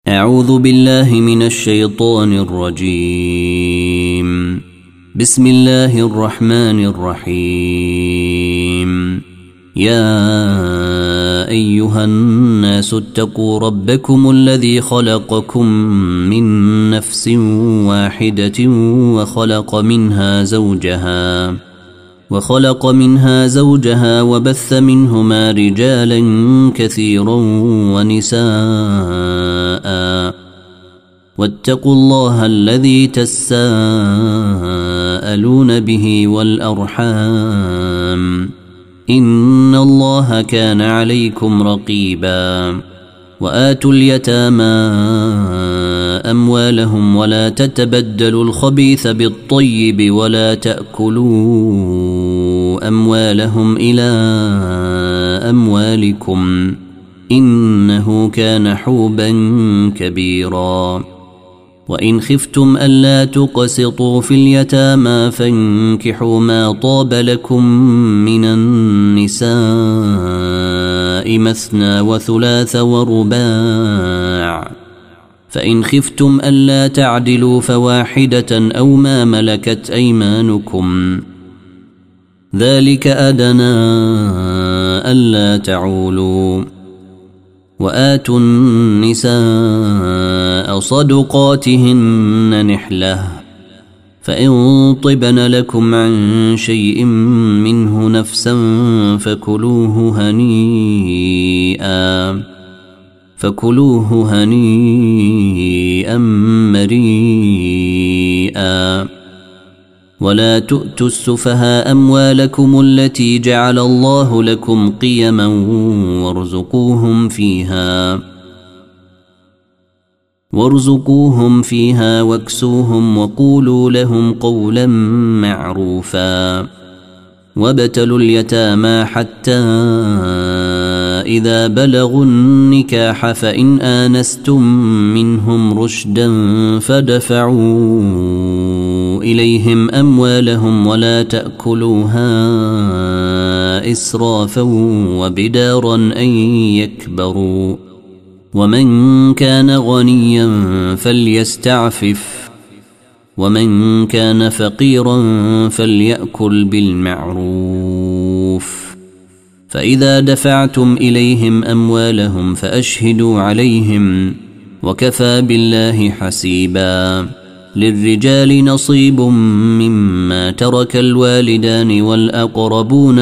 أعوذ بالله من الشيطان الرجيم. بسم الله الرحمن الرحيم. يا أيها الناس اتقوا ربكم الذي خلقكم من نفس واحدة وخلق منها زوجها وبث منهما رجالا كثيرا ونساء، واتقوا الله الذي تساءلون به والأرحام، إن الله كان عليكم رقيبا. وآتوا اليتامى أموالهم ولا تتبدلوا الخبيث بالطيب ولا تأكلوا أموالهم إلى أموالكم، إنه كان حوبا كبيرا. وإن خفتم ألا تقسطوا في اليتامى فانكحوا ما طاب لكم من النساء مثنى وثلاث ورباع، فإن خفتم ألا تعدلوا فواحدة أو ما ملكت أيمانكم، ذلك أدنى ألا تعولوا. وآتوا النساء صدقاتهن نحلة، فإن طبن لكم عن شيء منه نفسا فكلوه هنيئا مريئا. ولا تؤتوا السفهاء أموالكم التي جعل الله لكم قيما وارزقوهم فيها واكسوهم وقولوا لهم قولا معروفا. وابتلوا اليتامى حتى إذا بلغوا النكاح فإن آنستم منهم رشدا فدفعوا إليهم أموالهم ولا تأكلوها إسرافا وبدارا أن يكبروا. ومن كان غنيا فليستعفف، ومن كان فقيرا فليأكل بالمعروف. فإذا دفعتم إليهم أموالهم فأشهدوا عليهم، وكفى بالله حسيبا. للرجال نصيب مما ترك الوالدان والأقربون،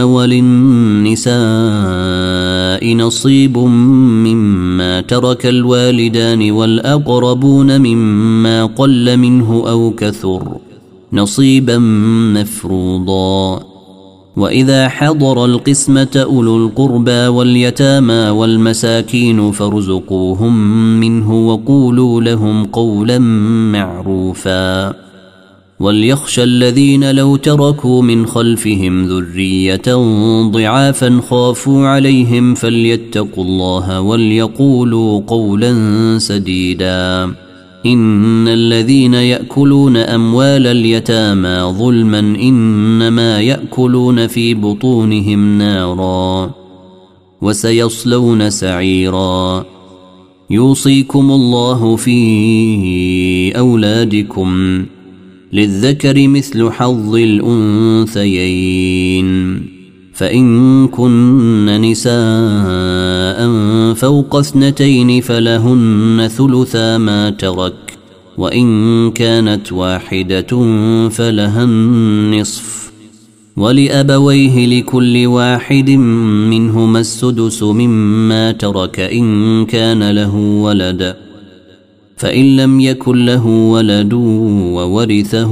وللنساء نصيب مما ترك الوالدان والأقربون مما قل منه أو كثر، نصيبا مفروضا. وإذا حضر القسمة أولو القربى واليتامى والمساكين فارزقوهم منه وقولوا لهم قولا معروفا. وليخشى الذين لو تركوا من خلفهم ذرية ضعافا خافوا عليهم فليتقوا الله وليقولوا قولا سديدا. إن الذين يأكلون أموال اليتامى ظلما إنما يأكلون في بطونهم نارا وسيصلون سعيرا. يوصيكم الله في أولادكم، للذكر مثل حظ الأنثيين، فإن كن نساء فوق 2 فلهن ثلثا ما ترك، وإن كانت واحدة فلها النصف، ولأبويه لكل واحد منهما السدس مما ترك إن كان له ولد، فإن لم يكن له ولد وورثه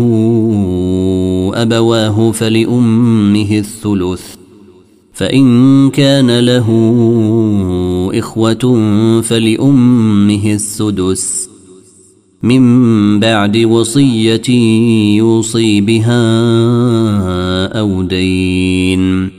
أبواه فلأمه الثلث، فإن كان له إخوة فلأمه السدس، من بعد وصية يوصي بها أو دين.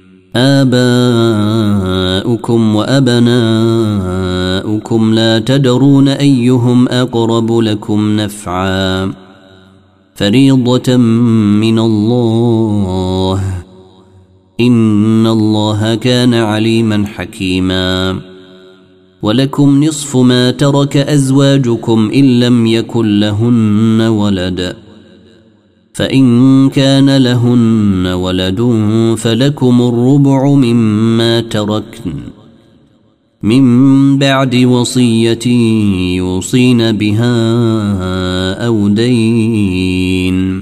آباؤكم وأبناؤكم لا تدرون أيهم أقرب لكم نفعا، فريضة من الله، إن الله كان عليما حكيما. ولكم نصف ما ترك أزواجكم إن لم يكن لهن ولد فإن كان لهن ولد فلكم الربع مما تركن من بعد وصية يوصين بها أو دين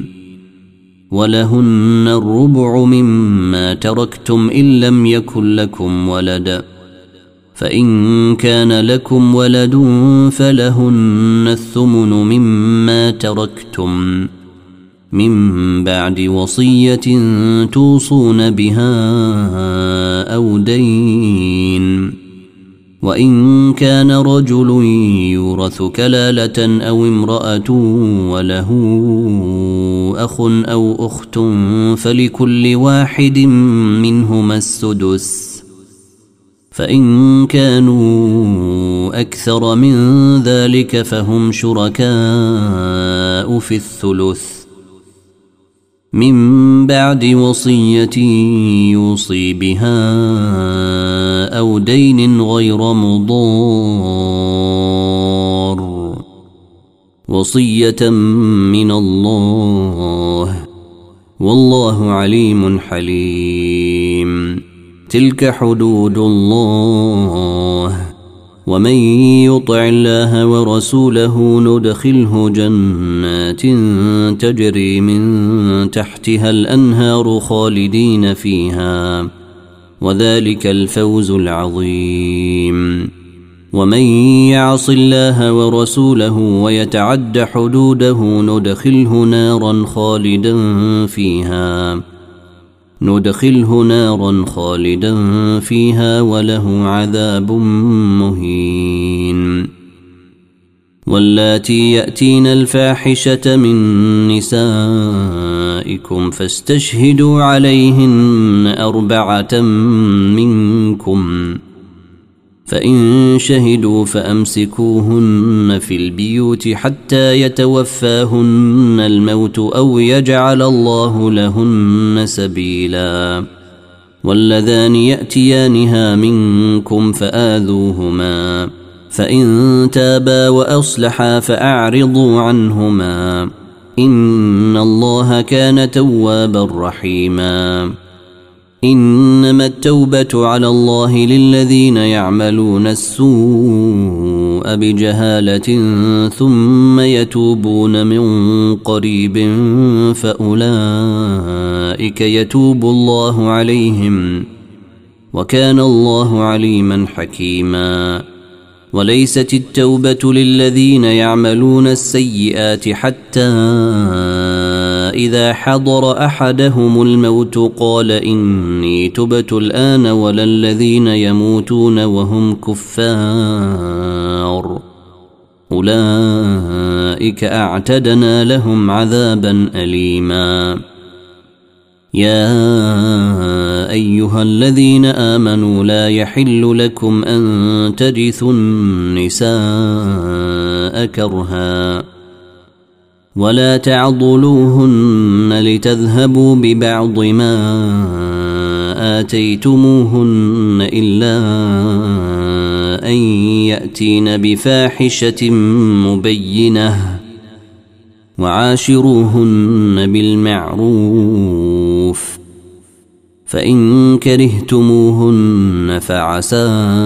ولهن الربع مما تركتم إن لم يكن لكم ولد فإن كان لكم ولد فلهن الثمن مما تركتم من بعد وصية توصون بها أو دين وإن كان رجل يورث كلالة أو امرأة وله أخ أو أخت فلكل واحد منهما السدس فإن كانوا أكثر من ذلك فهم شركاء في الثلث من بعد وصية يوصي بها أو دين غير مضار وصية من الله والله عليم حليم تلك حدود الله ومن يطع الله ورسوله ندخله جنات تجري من تحتها الأنهار خالدين فيها وذلك الفوز العظيم ومن يعص الله ورسوله ويتعد حدوده ندخله نارا خالدا فيها وله عذاب مهين واللاتي يأتين الفاحشة من نسائكم فاستشهدوا عليهن 4 منكم فإن شهدوا فأمسكوهن في البيوت حتى يتوفاهن الموت أو يجعل الله لهن سبيلا واللذان يأتيانها منكم فآذوهما فإن تابا وأصلحا فأعرضوا عنهما إن الله كان توابا رحيما إنما التوبة على الله للذين يعملون السوء بجهالة ثم يتوبون من قريب فأولئك يتوب الله عليهم وكان الله عليما حكيما وليست التوبة للذين يعملون السيئات حتى إذا حضر أحدهم الموت قال إني تبت الآن ولا الذين يموتون وهم كفار أولئك أعتدنا لهم عذابا أليما يا أيها الذين آمنوا لا يحل لكم أن ترثوا النساء كرها ولا تعضلوهن لتذهبوا ببعض ما آتيتموهن إلا أن يأتين بفاحشة مبينة وعاشروهن بالمعروف فإن كرهتموهن فعسى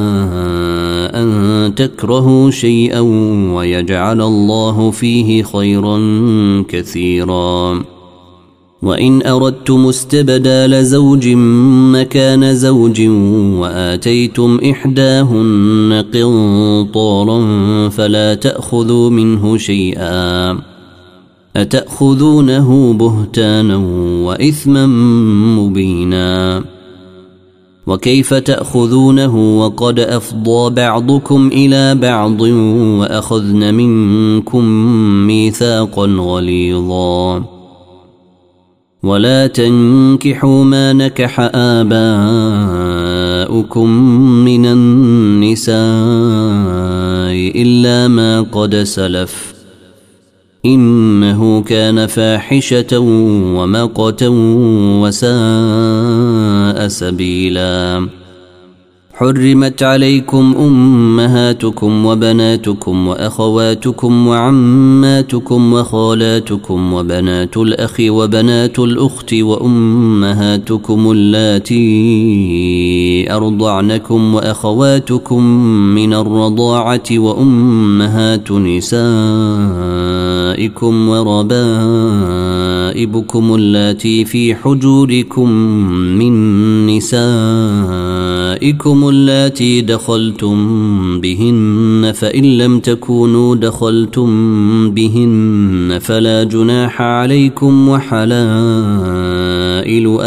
أن تكرهوا شيئا ويجعل الله فيه خيرا كثيرا وإن أردتم استبدال زوج مكان زوج وآتيتم إحداهن قنطارا فلا تأخذوا منه شيئا أتأخذونه بهتانا وإثما مبينا وكيف تأخذونه وقد أفضى بعضكم إلى بعض وأخذن منكم ميثاقا غليظا ولا تنكحوا ما نكح آباؤكم من النساء إلا ما قد سلف إنه كان فاحشة ومقتا وساء سبيلا حرمت عليكم أمهاتكم وبناتكم وأخواتكم وعماتكم وخالاتكم وبنات الأخ وبنات الأخت وأمهاتكم اللاتي أرضعنكم وأخواتكم من الرضاعة وأمهات نسائكم وربائبكم اللاتي في حجوركم من نسائكم اللاتي دخلتم بهن فإن لم تكونوا دخلتم بهن فلا جناح عليكم وحلائل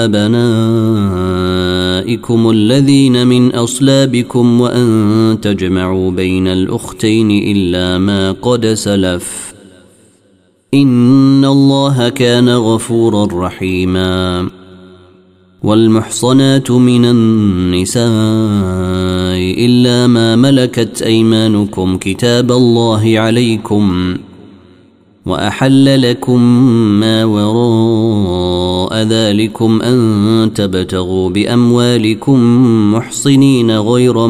أبنائكم الذين من أصلابكم وأن تجمعوا بين الأختين إلا ما قد سلف إن الله كان غفورا رحيما. والمحصنات من النساء إلا ما ملكت أيمانكم كتاب الله عليكم وأحل لكم ما وراء ذلكم أن تبتغوا بأموالكم محصنين غير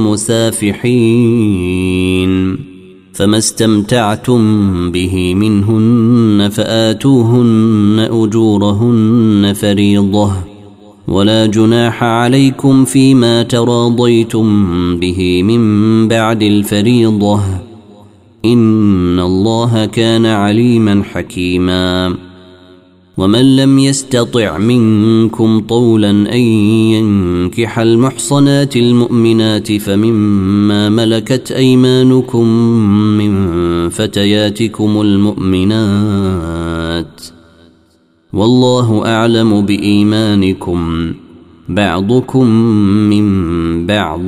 مسافحين فما استمتعتم به منهن فآتوهن أجورهن فريضة ولا جناح عليكم فيما تراضيتم به من بعد الفريضة إن الله كان عليما حكيما. ومن لم يستطع منكم طولا أن ينكح المحصنات المؤمنات فمما ملكت أيمانكم من فتياتكم المؤمنات والله أعلم بإيمانكم بعضكم من بعض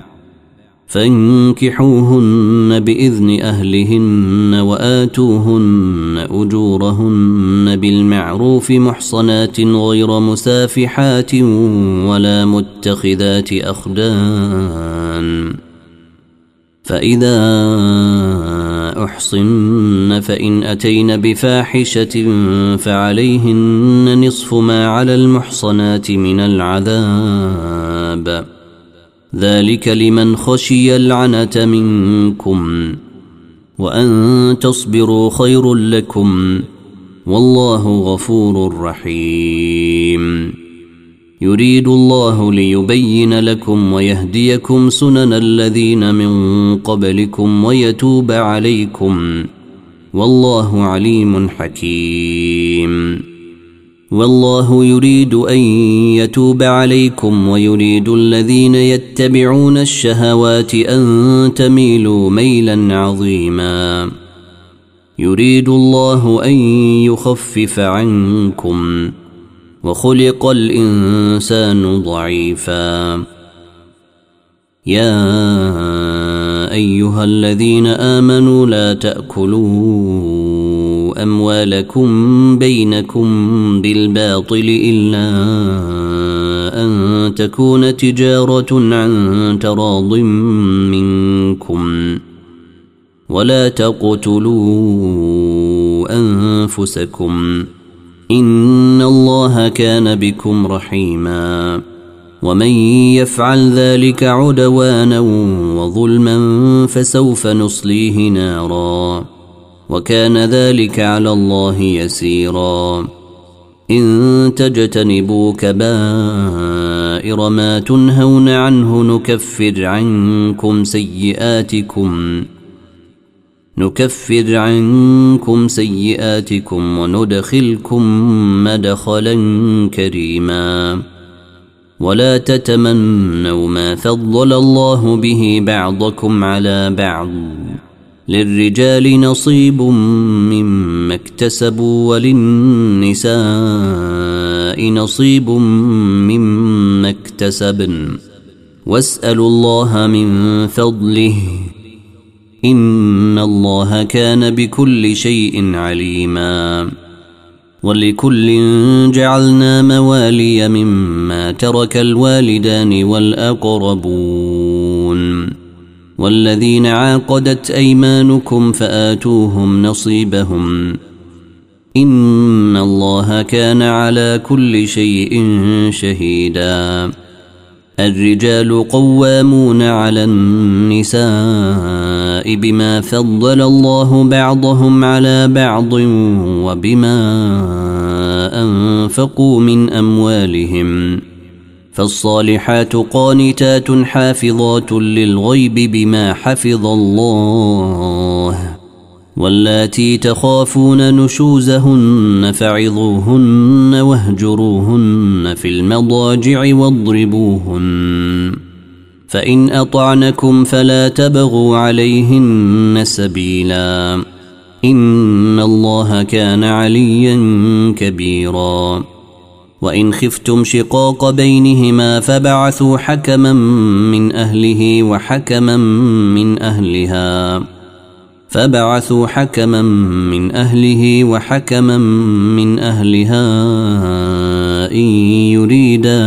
فانكحوهن بإذن أهلهن وآتوهن أجورهن بالمعروف محصنات غير مسافحات ولا متخذات أخدان فإذا أحصن فإن أتين بفاحشة فعليهن نصف ما على المحصنات من العذاب ذلك لمن خشي العنة منكم وأن تصبروا خير لكم والله غفور رحيم. يريد الله ليبين لكم ويهديكم سنن الذين من قبلكم ويتوب عليكم والله عليم حكيم. والله يريد أن يتوب عليكم ويريد الذين يتبعون الشهوات أن تميلوا ميلا عظيما. يريد الله أن يخفف عنكم وخلق الإنسان ضعيفا. يا أيها الذين آمنوا لا تأكلوا أموالكم بينكم بالباطل إلا أن تكون تجارة عن تراض منكم ولا تقتلوا أنفسكم إن الله كان بكم رحيما. ومن يفعل ذلك عدوانا وظلما فسوف نصليه نارا وكان ذلك على الله يسيرا. إن تجتنبوا كبائر ما تنهون عنه نكفر عنكم سيئاتكم وندخلكم مدخلا كريما. ولا تتمنوا ما فضل الله به بعضكم على بعض للرجال نصيب مما اكتسبوا وللنساء نصيب مما اكتسبن واسألوا الله من فضله إن الله كان بكل شيء عليما. ولكل جعلنا موالي مما ترك الوالدان والأقربون والذين عاقدت أيمانكم فآتوهم نصيبهم إن الله كان على كل شيء شهيدا. الرجال قوامون على النساء بما فضل الله بعضهم على بعض وبما أنفقوا من أموالهم. فالصالحات قانتات حافظات للغيب بما حفظ الله. واللاتي تخافون نشوزهن فعظوهن واهجروهن في المضاجع واضربوهن. فإن أطعنكم فلا تبغوا عليهن سبيلا إن الله كان عليا كبيرا. وإن خفتم شقاق بينهما فبعثوا حكما من أهله وحكما من أهلها إن يريدا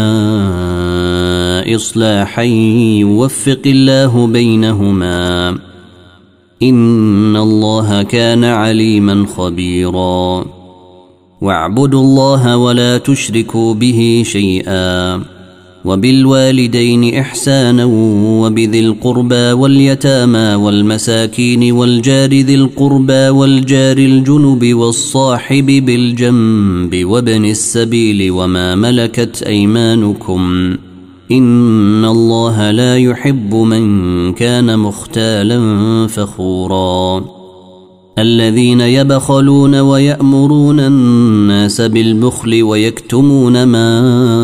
إصلاحا يوفق الله بينهما إن الله كان عليما خبيرا. واعبدوا الله ولا تشركوا به شيئا وبالوالدين إحسانا وبذي القربى واليتامى والمساكين والجار ذي القربى والجار الجنب والصاحب بالجنب وابن السبيل وما ملكت أيمانكم إن الله لا يحب من كان مختالا فخورا. الذين يبخلون ويأمرون الناس بالبخل ويكتمون ما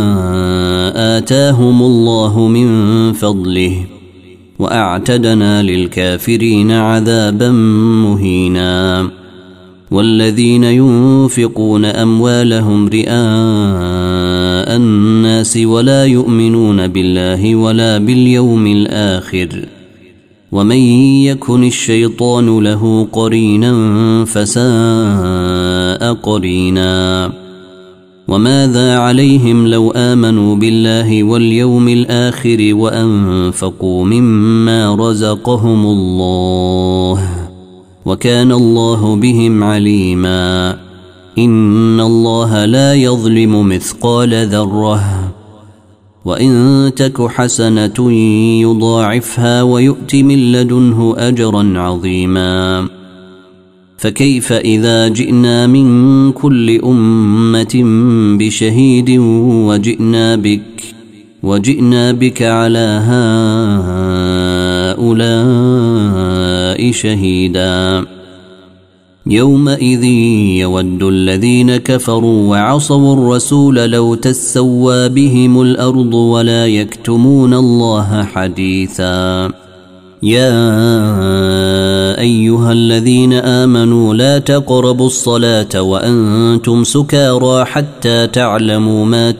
آتاهم الله من فضله وأعتدنا للكافرين عذابا مهينا. والذين ينفقون أموالهم رئاء الناس ولا يؤمنون بالله ولا باليوم الآخر ومن يكن الشيطان له قرينا فساء قرينا. وماذا عليهم لو آمنوا بالله واليوم الآخر وأنفقوا مما رزقهم الله وكان الله بهم عليما. إن الله لا يظلم مثقال ذرة وإن تك حسنة يضاعفها ويؤت من لدنه أجرا عظيما. فكيف إذا جئنا من كل أمة بشهيد وجئنا بك على هؤلاء شهيدا. يومئذ يود الذين كفروا وعصوا الرسول لو تسوى بهم الأرض ولا يكتمون الله حديثا. يا أيها الذين آمنوا لا تقربوا الصلاة وأنتم سكارى حتى تعلموا ما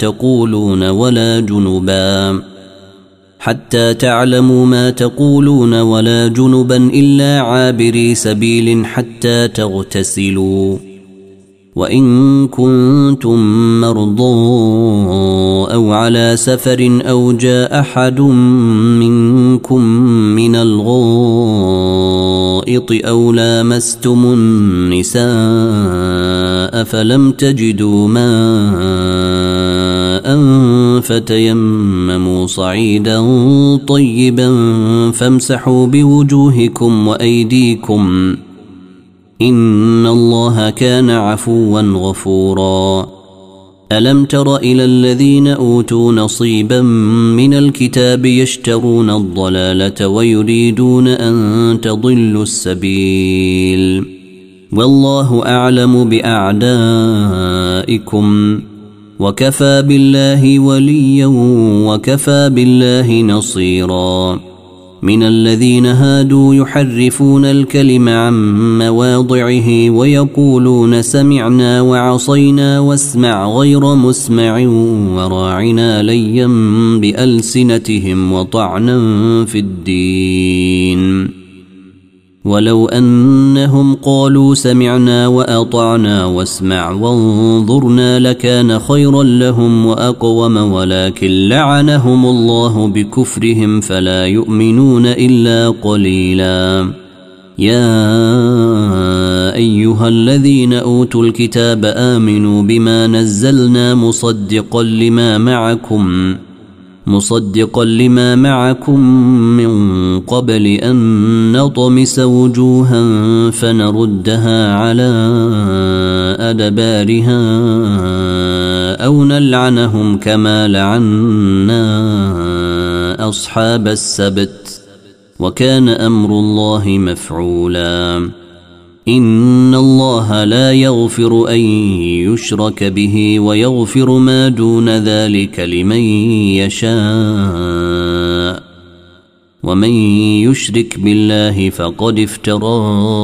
تقولون ولا جنبا إلا عابري سبيل حتى تغتسلوا. وإن كنتم مرضى أو على سفر أو جاء أحد منكم من الغائط أو لامستم النساء فلم تجدوا ماء فتيمموا صعيدا طيبا فامسحوا بوجوهكم وأيديكم إن الله كان عفوا غفورا. ألم تر إلى الذين أوتوا نصيبا من الكتاب يشترون الضلالة ويريدون أن تضلوا السبيل والله أعلم بأعدائكم وكفى بالله وليا وكفى بالله نصيرا. من الذين هادوا يحرفون الكلم عن مواضعه ويقولون سمعنا وعصينا واسمع غير مسمع وراعنا ليا بألسنتهم وطعنا في الدين. ولو أنهم قالوا سمعنا وأطعنا واسمع وانظرنا لكان خيرا لهم وأقوم ولكن لعنهم الله بكفرهم فلا يؤمنون إلا قليلا. يا أيها الذين أوتوا الكتاب آمنوا بما نزلنا مصدقا مصدقا لما معكم من قبل أن نطمس وجوها فنردها على أدبارها أو نلعنهم كما لعنا أصحاب السبت وكان أمر الله مفعولا إن الله لا يغفر أن يشرك به ويغفر ما دون ذلك لمن يشاء ومن يشرك بالله فقد افترى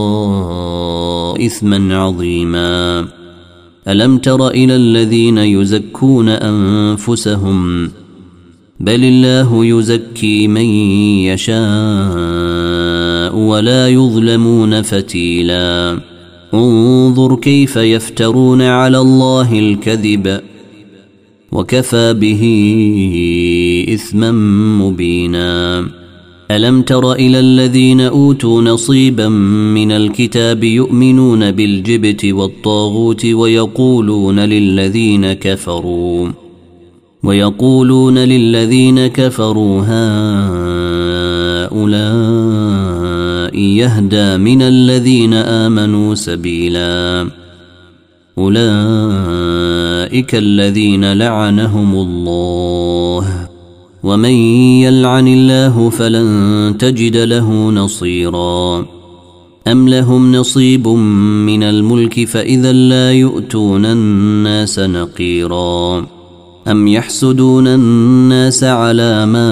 إثما عظيما ألم تر إلى الذين يزكون أنفسهم بل الله يزكي من يشاء ولا يظلمون فتيلا انظر كيف يفترون على الله الكذب وكفى به إثما مبينا ألم تر إلى الذين أوتوا نصيبا من الكتاب يؤمنون بالجبت والطاغوت ويقولون للذين كفروا هؤلاء يهدى من الذين آمنوا سبيلا أولئك الذين لعنهم الله ومن يلعن الله فلن تجد له نصيرا أم لهم نصيب من الملك فإذا لا يؤتون الناس نقيرا أم يحسدون الناس على ما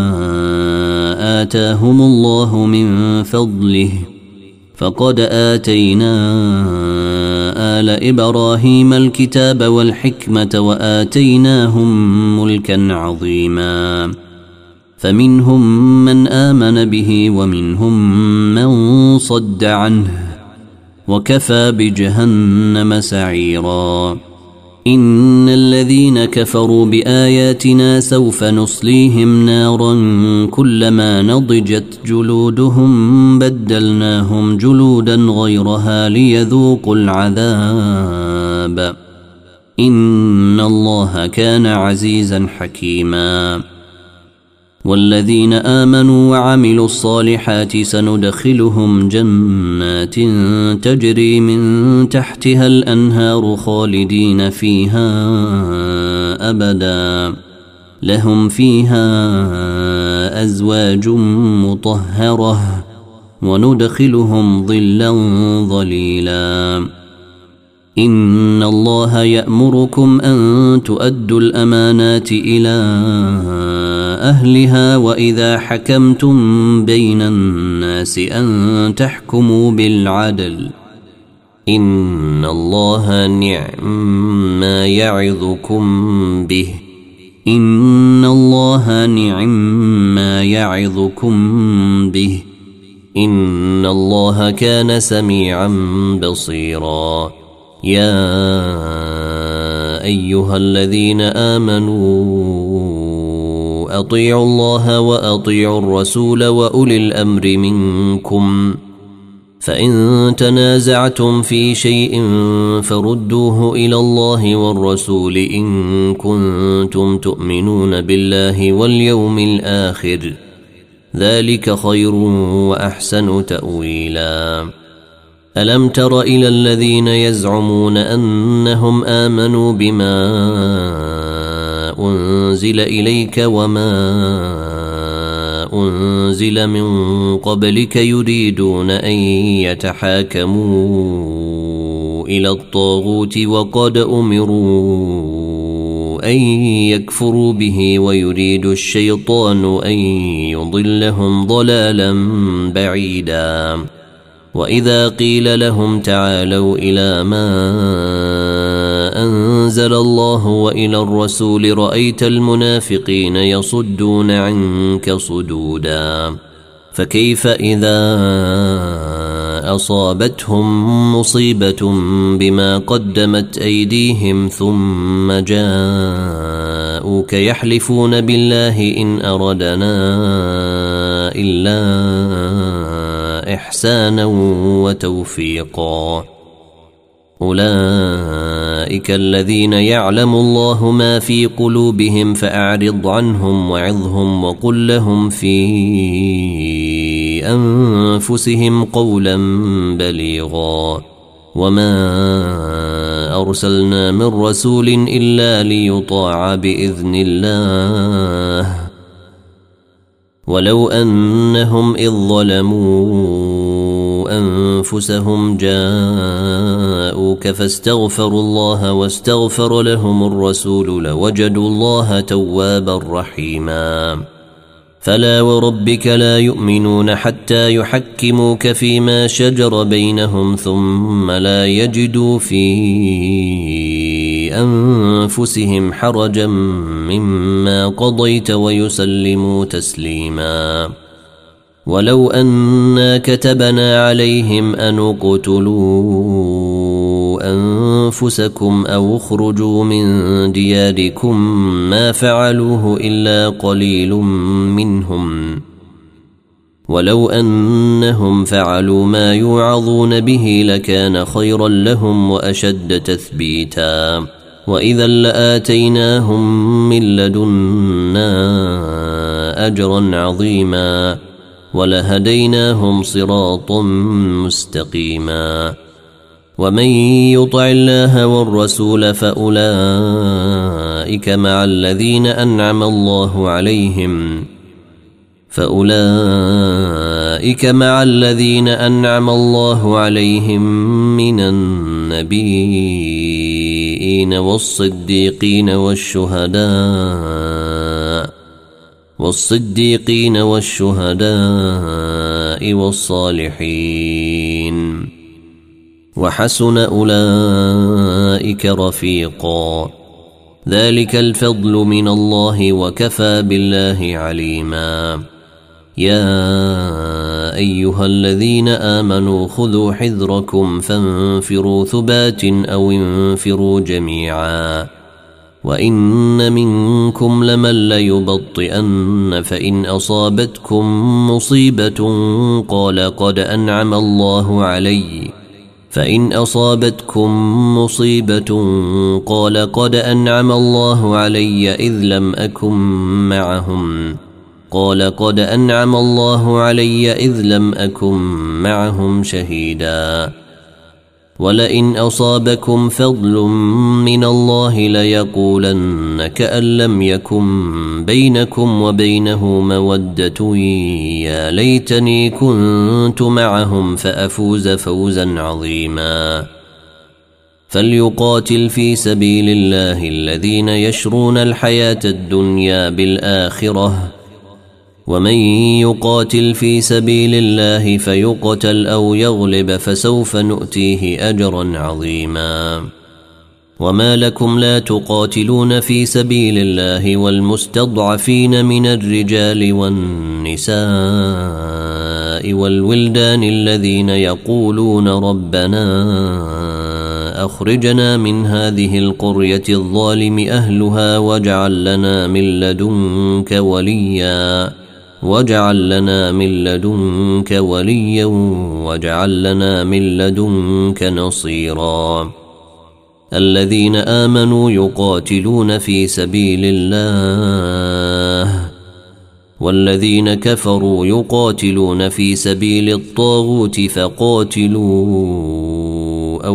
آتاهم الله من فضله فقد آتينا آل إبراهيم الكتاب والحكمة وآتيناهم ملكا عظيما فمنهم من آمن به ومنهم من صد عنه وكفى بجهنم سعيرا إن الذين كفروا بآياتنا سوف نصليهم نارا كلما نضجت جلودهم بدلناهم جلودا غيرها ليذوقوا العذاب إن الله كان عزيزا حكيما والذين آمنوا وعملوا الصالحات سندخلهم جنات تجري من تحتها الأنهار خالدين فيها أبدا لهم فيها أزواج مطهرة وندخلهم ظلا ظليلا إن الله يأمركم أن تؤدوا الأمانات إلى أهلها وإذا حكمتم بين الناس أن تحكموا بالعدل إن الله نعم ما يعظكم به إن الله نعم ما يعظكم به إن الله كان سميعا بصيرا يا أيها الذين آمنوا أطيعوا الله وأطيعوا الرسول وأولي الأمر منكم فإن تنازعتم في شيء فردوه إلى الله والرسول إن كنتم تؤمنون بالله واليوم الآخر ذلك خير وأحسن تأويلا ألم تر إلى الذين يزعمون أنهم آمنوا بما أنزل إليك وما أنزل من قبلك يريدون أن يتحاكموا إلى الطاغوت وقد أمروا أن يكفروا به ويريد الشيطان أن يضلهم ضلالا بعيدا وإذا قيل لهم تعالوا إلى ما أنزل الله وإلى الرسول رأيت المنافقين يصدون عنك صدودا فكيف إذا أصابتهم مصيبة بما قدمت أيديهم ثم جاءوك يحلفون بالله إن أردنا إلا إحسانا وتوفيقا أولئك الذين يعلم الله ما في قلوبهم فأعرض عنهم وعظهم وقل لهم في أنفسهم قولا بليغا وما أرسلنا من رسول إلا ليطاع بإذن الله ولو أنهم إذ ظلموا أنفسهم جاءوك فاستغفروا الله واستغفر لهم الرسول لوجدوا الله توابا رحيما فلا وربك لا يؤمنون حتى يحكموك فيما شجر بينهم ثم لا يجدوا في أنفسهم حرجا مما قضيت ويسلموا تسليما ولو أنا كتبنا عليهم أن اقتلوا أنفسكم أو اخرجوا من دياركم ما فعلوه إلا قليل منهم ولو أنهم فعلوا ما يوعظون به لكان خيرا لهم وأشد تثبيتا وإذا لآتيناهم من لدنا أجرا عظيما ولهديناهم صراطا مستقيما ومن يطع الله والرسول فأولئك مع الذين أنعم الله عليهم من النبيين والصديقين والشهداء والصالحين وحسن أولئك رفيقا ذلك الفضل من الله وكفى بالله عليما يا أيها الذين آمنوا خذوا حذركم فانفروا ثبات أو انفروا جميعا وإن منكم لمن ليبطئن فإن أصابتكم مصيبة قال قد أنعم الله علي إذ لم أكن معهم شهيدا ولئن أصابكم فضل من الله ليقولن كأن لم يكن بينكم وبينه مودة يا ليتني كنت معهم فأفوز فوزا عظيما فليقاتل في سبيل الله الذين يشرون الحياة الدنيا بالآخرة ومن يقاتل في سبيل الله فيقتل أو يغلب فسوف نؤتيه أجرا عظيما وما لكم لا تقاتلون في سبيل الله والمستضعفين من الرجال والنساء والولدان الذين يقولون ربنا أخرجنا من هذه القرية الظالم أهلها واجعل لنا من لدنك نصيرا الذين آمنوا يقاتلون في سبيل الله والذين كفروا يقاتلون في سبيل الطاغوت فقاتلوا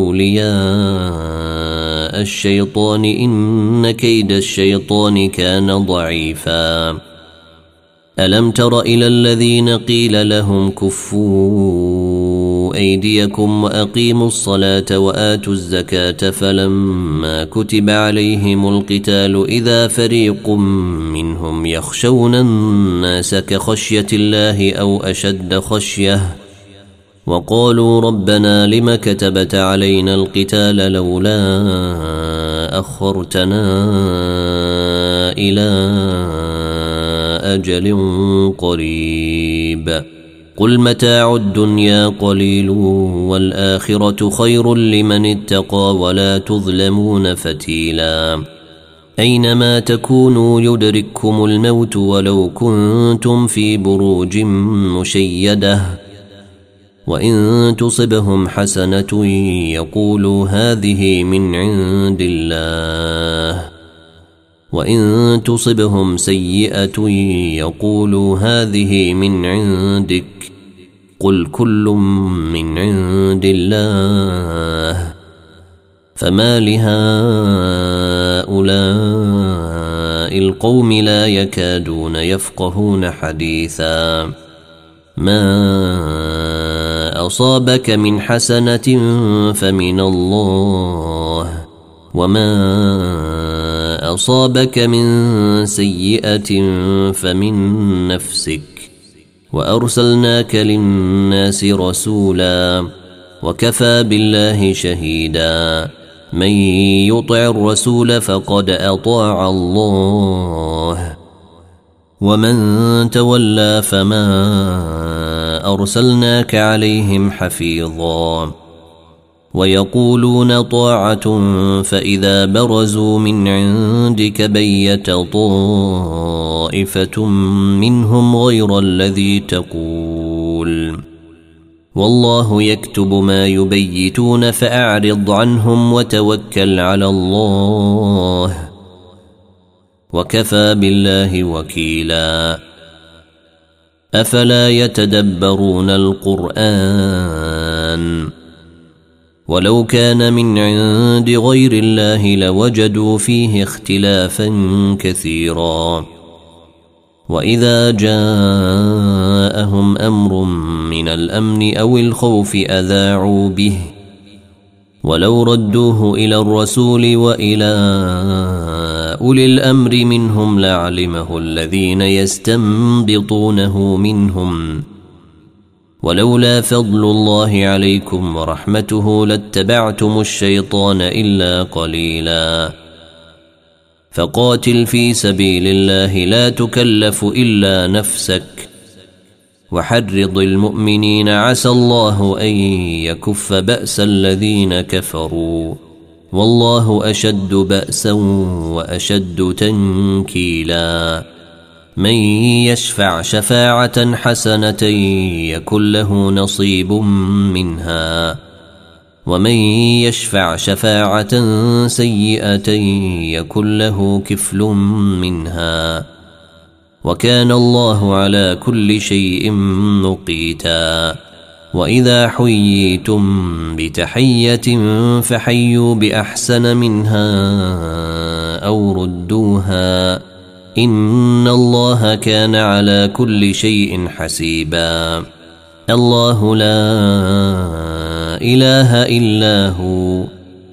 أولياء الشيطان إن كيد الشيطان كان ضعيفا ألم تر إلى الذين قيل لهم كفوا أيديكم وأقيموا الصلاة وآتوا الزكاة فلما كتب عليهم القتال إذا فريق منهم يخشون الناس كخشية الله أو أشد خشية وقالوا ربنا لم كتبت علينا القتال لولا أخرتنا إلى أجل قريب قل متاع الدنيا قليل والآخرة خير لمن اتقى ولا تظلمون فتيلا أينما تكونوا يدرككم الموت ولو كنتم في بروج مشيدة وإن تصبهم حسنة يقولوا هذه من عند الله، وإن تصبهم سيئة يقولوا هذه من عندك، قل كل من عند الله. فما لهؤلاء القوم لا يكادون يفقهون حديثا. ما أصابك من حسنة فمن الله، وما أصابك من سيئة فمن نفسك، وأرسلناك للناس رسولا وكفى بالله شهيدا. من يطع الرسول فقد أطاع الله، ومن تولى فما أرسلناك عليهم حفيظا. ويقولون طاعة فإذا برزوا من عندك بيت طائفة منهم غير الذي تقول، والله يكتب ما يبيتون فأعرض عنهم وتوكل على الله، وكفى بالله وكيلا. أفلا يتدبرون القرآن؟ ولو كان من عند غير الله لوجدوا فيه اختلافا كثيرا. وإذا جاءهم أمر من الأمن أو الخوف أذاعوا به، ولو ردوه إلى الرسول وإلى أولي الأمر منهم لعلمه الذين يستنبطونه منهم، ولولا فضل الله عليكم ورحمته لاتبعتم الشيطان إلا قليلا. فقاتل في سبيل الله لا تكلف إلا نفسك، وحرض المؤمنين عسى الله أن يكف بأس الذين كفروا، والله أشد بأسا وأشد تنكيلا. من يشفع شفاعة حسنة يكن له نصيب منها، ومن يشفع شفاعة سيئة يكن له كفل منها، وكان الله على كل شيء مقيتا. وإذا حييتم بتحية فحيوا بأحسن منها أو ردوها، إن الله كان على كل شيء حسيبا. الله لا إله إلا هو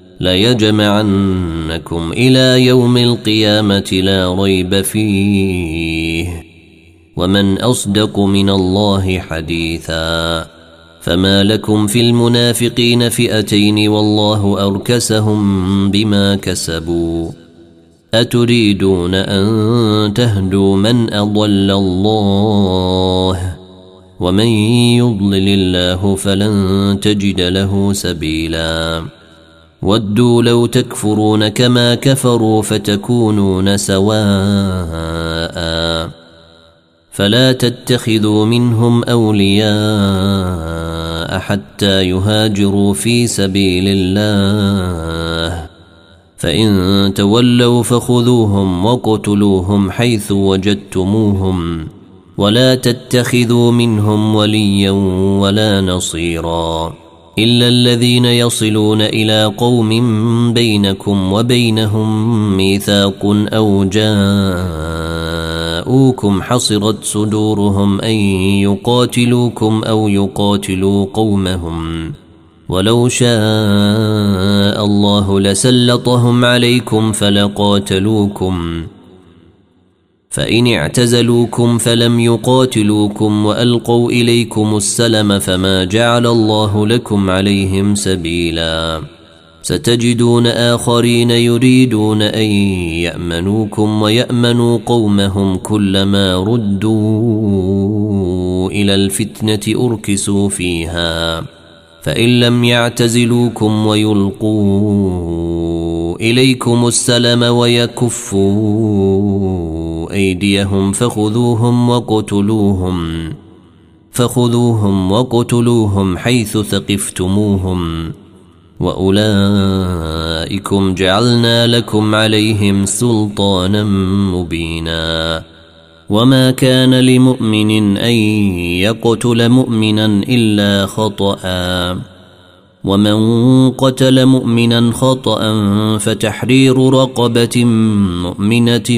ليجمعنكم إلى يوم القيامة لا ريب فيه، ومن أصدق من الله حديثا. فما لكم في المنافقين فئتين والله أركسهم بما كسبوا، أتريدون أن تهدوا من أضل الله، ومن يضلل الله فلن تجد له سبيلا. ودوا لو تكفرون كما كفروا فتكونون سواء، فلا تتخذوا منهم أولياء حتى يهاجروا في سبيل الله، فإن تولوا فخذوهم وقتلوهم حيث وجدتموهم، ولا تتخذوا منهم وليا ولا نصيرا، إلا الذين يصلون إلى قوم بينكم وبينهم ميثاق أو جاءوكم حصرت صدورهم أن يقاتلوكم أو يقاتلوا قومهم، ولو شاء الله لسلطهم عليكم فلقاتلوكم، فإن اعتزلوكم فلم يقاتلوكم وألقوا إليكم السلم فما جعل الله لكم عليهم سبيلا. ستجدون آخرين يريدون أن يأمنوكم ويأمنوا قومهم، كلما ردوا إلى الفتنة أركسوا فيها، فإن لم يعتزلوكم ويلقوا إليكم السلم ويكفوا أيديهم فخذوهم وقتلوهم، فخذوهم وقتلوهم حيث ثقفتموهم وأولئكم جعلنا لكم عليهم سلطانا مبينا وما كان لمؤمن أن يقتل مؤمنا إلا خطأ ومن قتل مؤمنا خطأ فتحرير رقبة مؤمنة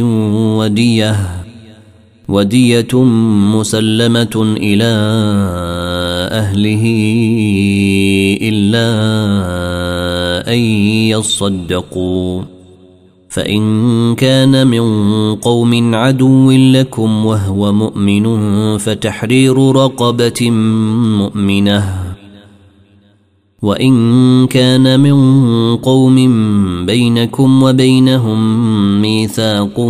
ودية مسلمة إلى أهله إلا أن يصدقوا فإن كان من قوم عدو لكم وهو مؤمن فتحرير رقبة مؤمنة وإن كان من قوم بينكم وبينهم ميثاق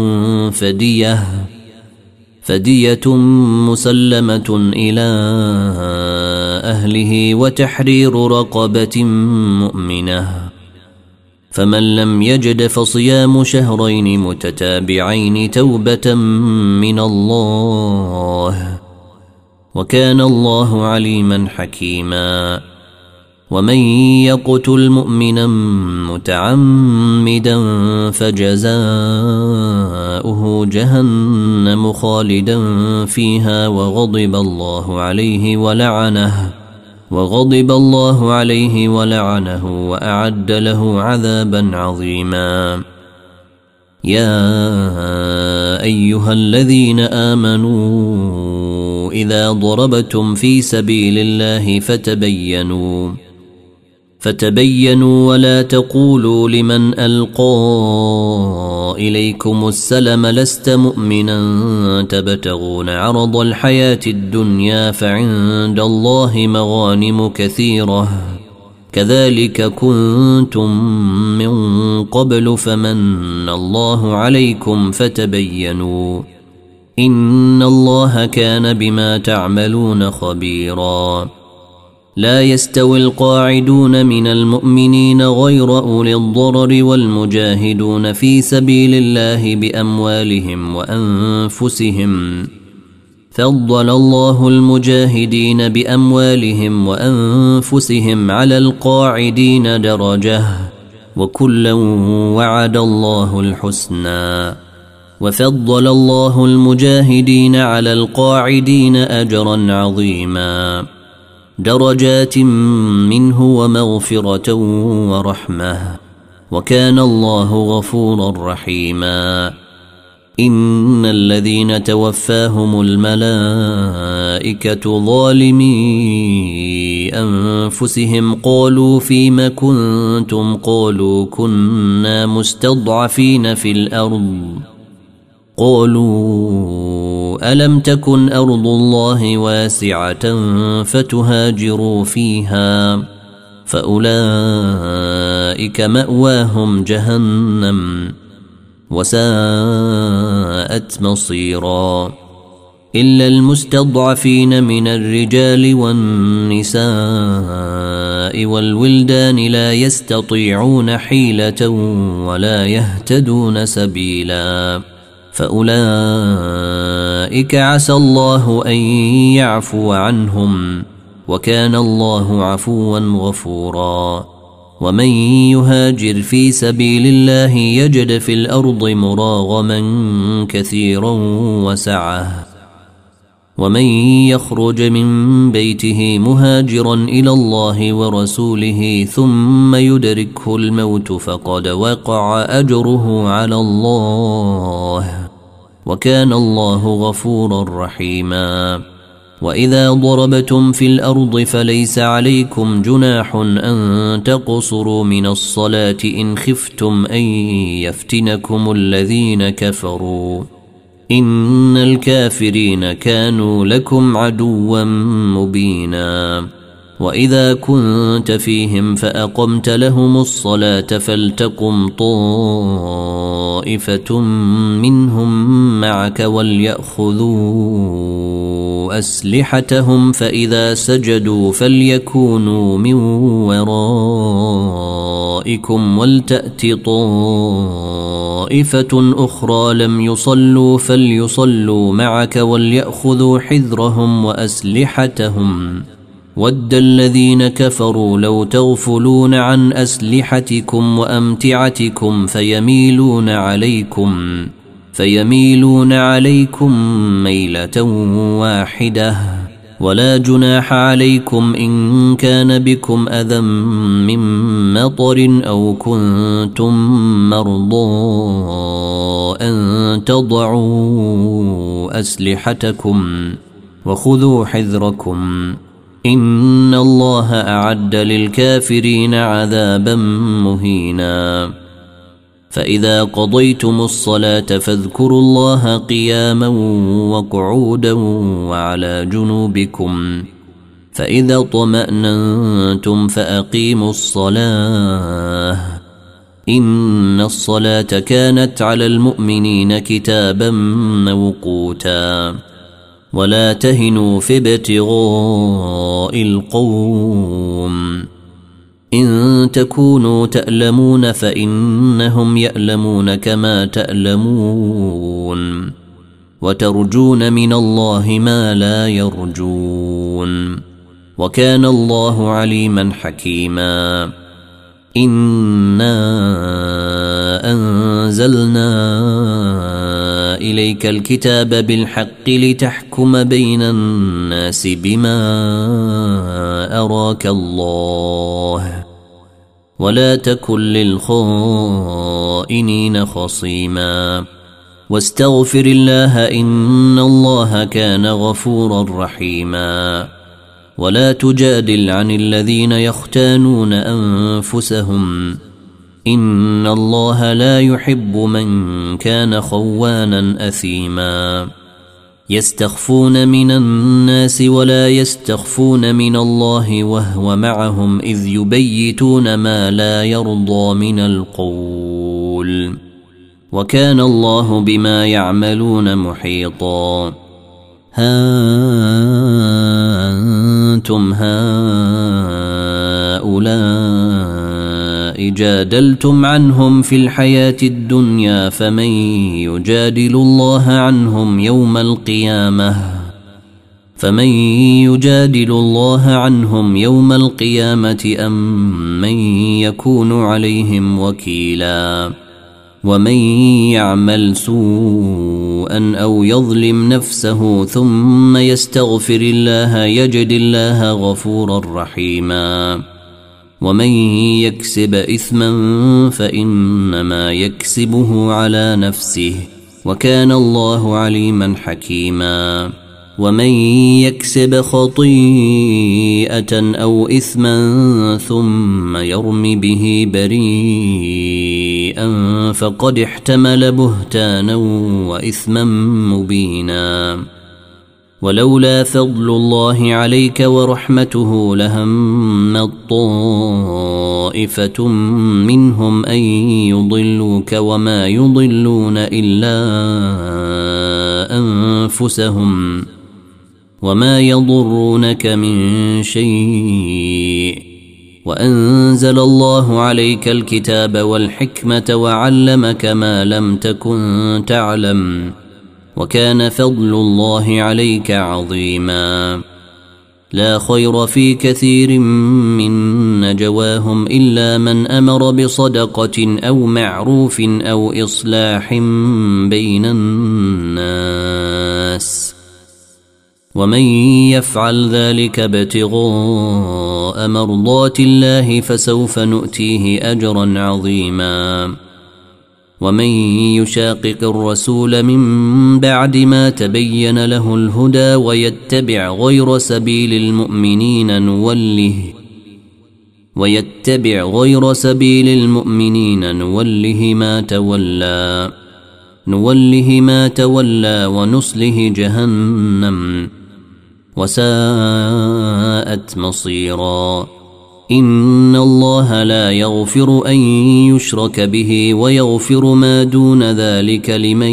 فدية مسلمة إلى أهله وتحرير رقبة مؤمنة فمن لم يجد فصيام شهرين متتابعين توبة من الله وكان الله عليما حكيما ومن يقتل مؤمنا متعمدا فجزاؤه جهنم خالدا فيها وغضب الله عليه ولعنه وأعد له عذابا عظيما يا أيها الذين آمنوا إذا ضربتم في سبيل الله فتبينوا ولا تقولوا لمن ألقى إليكم السلم لست مؤمنا تبتغون عرض الحياة الدنيا فعند الله مغانم كثيرة كذلك كنتم من قبل فمن الله عليكم فتبينوا إن الله كان بما تعملون خبيرا لا يستوي القاعدون من المؤمنين غير أولي الضرر والمجاهدون في سبيل الله بأموالهم وأنفسهم فضل الله المجاهدين بأموالهم وأنفسهم على القاعدين درجة وكلا وعد الله الحسنى وفضل الله المجاهدين على القاعدين أجرا عظيما درجات منه ومغفرة ورحمة وكان الله غفورا رحيما إن الذين توفاهم الملائكة ظالمي أنفسهم قالوا فيم كنتم قالوا كنا مستضعفين في الأرض قالوا ألم تكن أرض الله واسعة فتهاجروا فيها فأولئك مأواهم جهنم وساءت مصيرا إلا المستضعفين من الرجال والنساء والولدان لا يستطيعون حيلة ولا يهتدون سبيلا فأولئك عسى الله أن يعفو عنهم وكان الله عفوا غفورا ومن يهاجر في سبيل الله يجد في الأرض مراغما كثيرا وسعة ومن يخرج من بيته مهاجرا إلى الله ورسوله ثم يدركه الموت فقد وقع أجره على الله وكان الله غفورا رحيما وإذا ضربتم في الأرض فليس عليكم جناح أن تقصروا من الصلاة إن خفتم أن يفتنكم الذين كفروا إن الكافرين كانوا لكم عدوا مبينا وإذا كنت فيهم فأقمت لهم الصلاة فلتقم طائفة منهم معك وليأخذوا أسلحتهم فإذا سجدوا فليكونوا من ورائكم ولتأت طائفة أخرى لم يصلوا فليصلوا معك وليأخذوا حذرهم وأسلحتهم ود الذين كفروا لو تغفلون عن أسلحتكم وأمتعتكم فيميلون عليكم ميلة واحدة ولا جناح عليكم إن كان بكم أذى من مطر أو كنتم مرضى أن تضعوا أسلحتكم وخذوا حذركم إن الله أعد للكافرين عذابا مهينا فإذا قضيتم الصلاة فاذكروا الله قياما وقعودا وعلى جنوبكم فإذا طمأننتم فأقيموا الصلاة إن الصلاة كانت على المؤمنين كتابا موقوتا ولا تهنوا في ابتغاء القوم إن تكونوا تألمون فإنهم يألمون كما تألمون وترجون من الله ما لا يرجون وكان الله عليما حكيما إنا أنزلنا إليك الكتاب بالحق لتحكم بين الناس بما أراك الله ولا تكن للخائنين خصيما واستغفر الله إن الله كان غفورا رحيما ولا تجادل عن الذين يختانون أنفسهم إن الله لا يحب من كان خوانا أثيما يستخفون من الناس ولا يستخفون من الله وهو معهم إذ يبيتون ما لا يرضى من القول وكان الله بما يعملون محيطا ها أنتم هؤلاء جادلتم عنهم في الحياة الدنيا فمن يجادل الله عنهم يوم القيامة أم من يكون عليهم وكيلا ومن يعمل سوءا أو يظلم نفسه ثم يستغفر الله يجد الله غفورا رحيما ومن يكسب إثما فإنما يكسبه على نفسه وكان الله عليما حكيما ومن يكسب خطيئة أو إثما ثم يرم به بريئا فقد احتمل بهتانا وإثما مبينا ولولا فضل الله عليك ورحمته لهم طائفة منهم أن يضلوك وما يضلون إلا أنفسهم وما يضرونك من شيء وأنزل الله عليك الكتاب والحكمة وعلمك ما لم تكن تعلم وكان فضل الله عليك عظيما لا خير في كثير من نجواهم إلا من أمر بصدقة أو معروف أو إصلاح بين الناس ومن يفعل ذلك ابتغاء مرضات الله فسوف نؤتيه أجرا عظيما ومن يشاقق الرسول من بعد ما تبين له الهدى ويتبع غير سبيل المؤمنين نوله ما تولى ونصله جهنم وساءت مصيرا إن الله لا يغفر أن يشرك به ويغفر ما دون ذلك لمن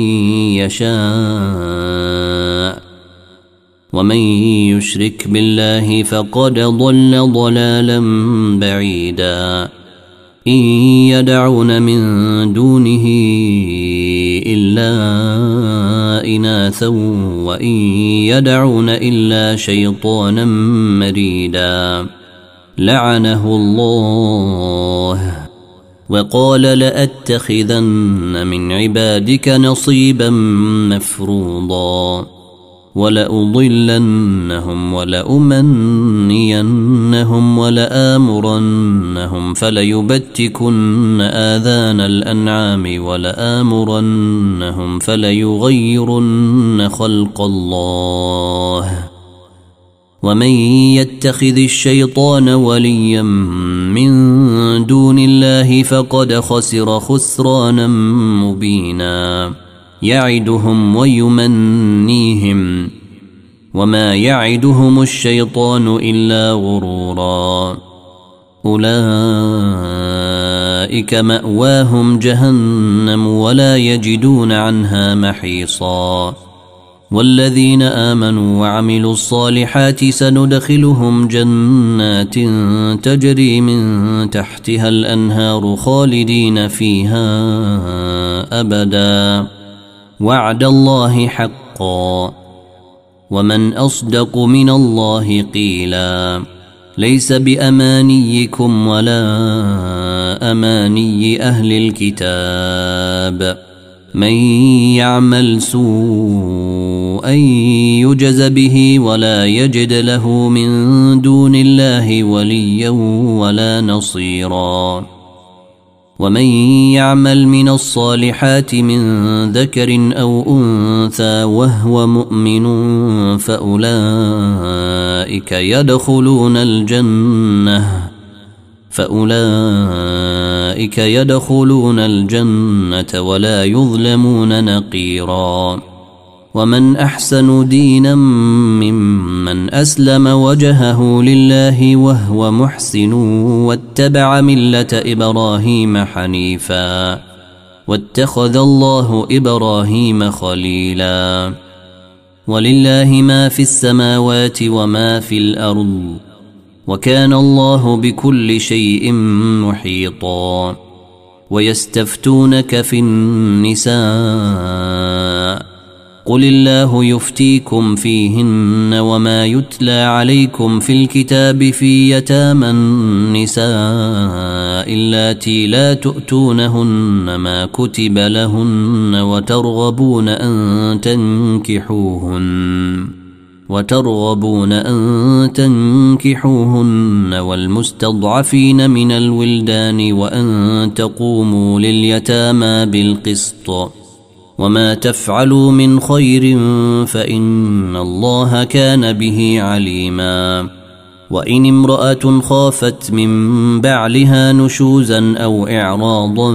يشاء ومن يشرك بالله فقد ضل ضلالا بعيدا إن يدعون من دونه إلا إناثا وإن يدعون إلا شيطانا مريدا لعنه الله وقال لأتخذن من عبادك نصيبا مفروضا ولأضلنهم ولأمنينهم ولآمرنهم فليبتكن آذان الأنعام ولآمرنهم فليغيرن خلق الله ومن يتخذ الشيطان وليا من دون الله فقد خسر خسرانا مبينا يعدهم ويمنيهم وما يعدهم الشيطان إلا غرورا أولئك مأواهم جهنم ولا يجدون عنها محيصا والذين آمنوا وعملوا الصالحات سندخلهم جنات تجري من تحتها الأنهار خالدين فيها أبدا وعد الله حقا ومن أصدق من الله قيلا ليس بأمانيكم ولا أماني أهل الكتاب من يعمل سوءا يجز به ولا يجد له من دون الله وليا ولا نصيرا ومن يعمل من الصالحات من ذكر أو أنثى وهو مؤمن فأولئك يدخلون الجنة ولا يظلمون نقيرا ومن أحسن دينا ممن أسلم وجهه لله وهو محسن واتبع ملة إبراهيم حنيفا واتخذ الله إبراهيم خليلا ولله ما في السماوات وما في الأرض وكان الله بكل شيء محيطا ويستفتونك في النساء قل الله يفتيكم فيهن وما يتلى عليكم في الكتاب في يتامى النساء اللاتي لا تؤتونهن ما كتب لهن وترغبون أن تنكحوهن والمستضعفين من الولدان وأن تقوموا لليتامى بالقسط وما تفعلوا من خير فإن الله كان به عليما وإن امرأة خافت من بعلها نشوزا أو إعراضا